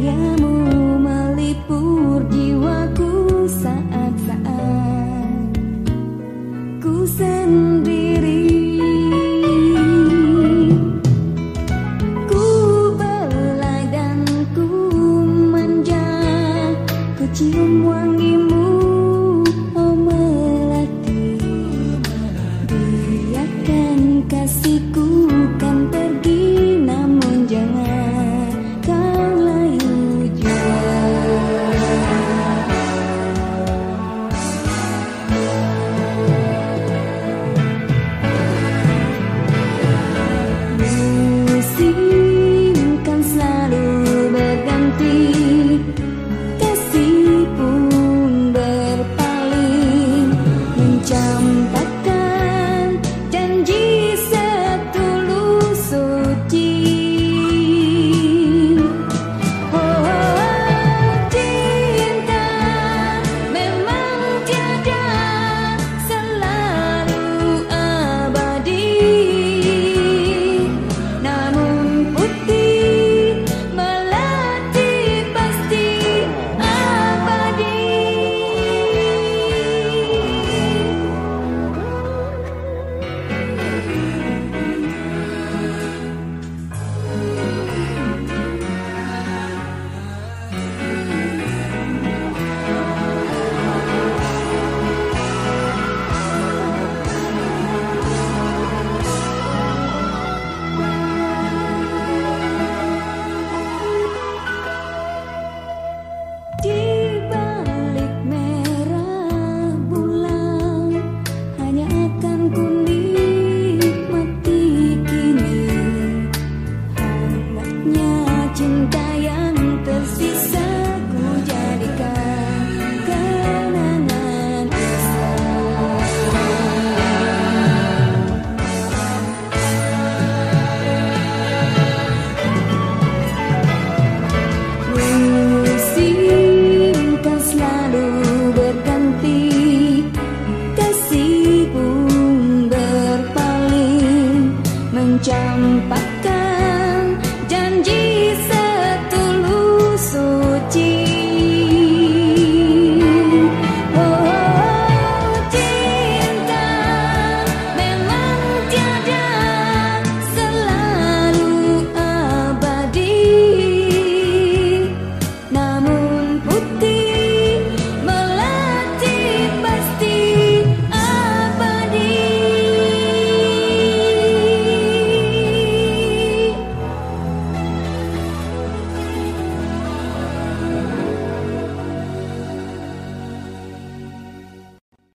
Cahayamu melipur jiwaku saat-saat ku sendiri. Ku belai dan ku manja, ku cium wangimu, oh melati. Biarkan kasihku kan pergi, namun jangan kau layu jauh. Musim kan selalu berganti, kasih pun berpaling, mencampakkan janji setulus suci. Oh, cinta memang tiada selalu abadi, namun putih melati pasti abadi. Di balik merah bulan, hanya akan ku nikmati kini hangatnya cinta yang tersisa.